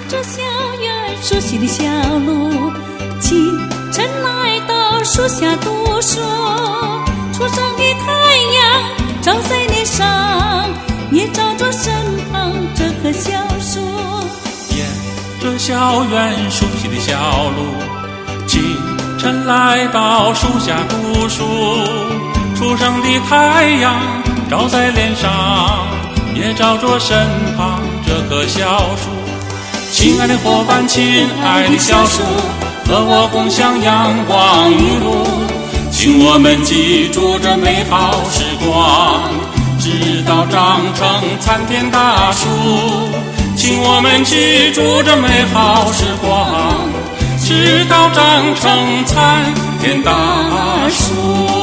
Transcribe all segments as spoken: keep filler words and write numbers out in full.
着校园熟悉的小路，清晨来到树下读书，初升的太阳照在脸上，也照着身旁这棵小树。 沿着校园熟悉的小路，清晨来到树下读书，初升的太阳照在脸上，也照着身旁这棵小树。亲爱的伙伴，亲爱的小树，和我共享阳光雨露，请我们记住这美好时光，直到长成参天大树。请我们记住这美好时光，直到长成参天大树。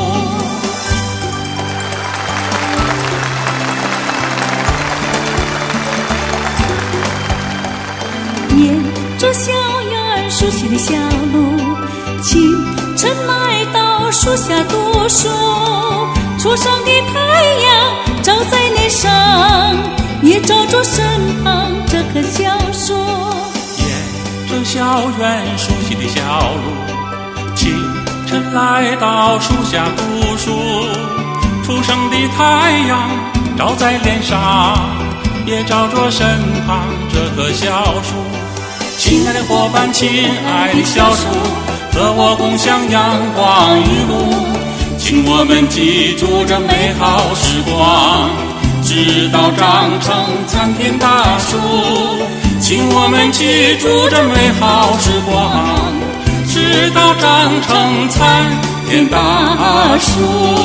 沿着校园熟悉的小路，清晨来到树下读书，初升的太阳照在脸上，也照着身旁这棵小树。 沿着校园熟悉的小路，清晨来到树下读书，初升的太阳照在脸上，也照着身旁这棵小树。亲爱的伙伴，亲爱的小树，和我共享阳光雨露，请我们记住这美好时光，直到长成参天大树。请我们记住这美好时光，直到长成参天大树。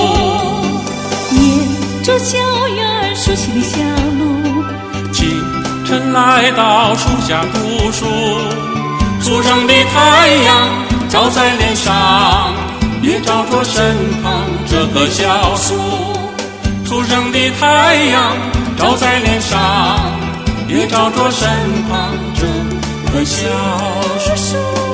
沿着校园熟悉的小路， 清晨来到树下读书，初升的太阳照在脸上，也照着身旁这棵小树。初升的太阳照在脸上，也照着身旁这棵小树。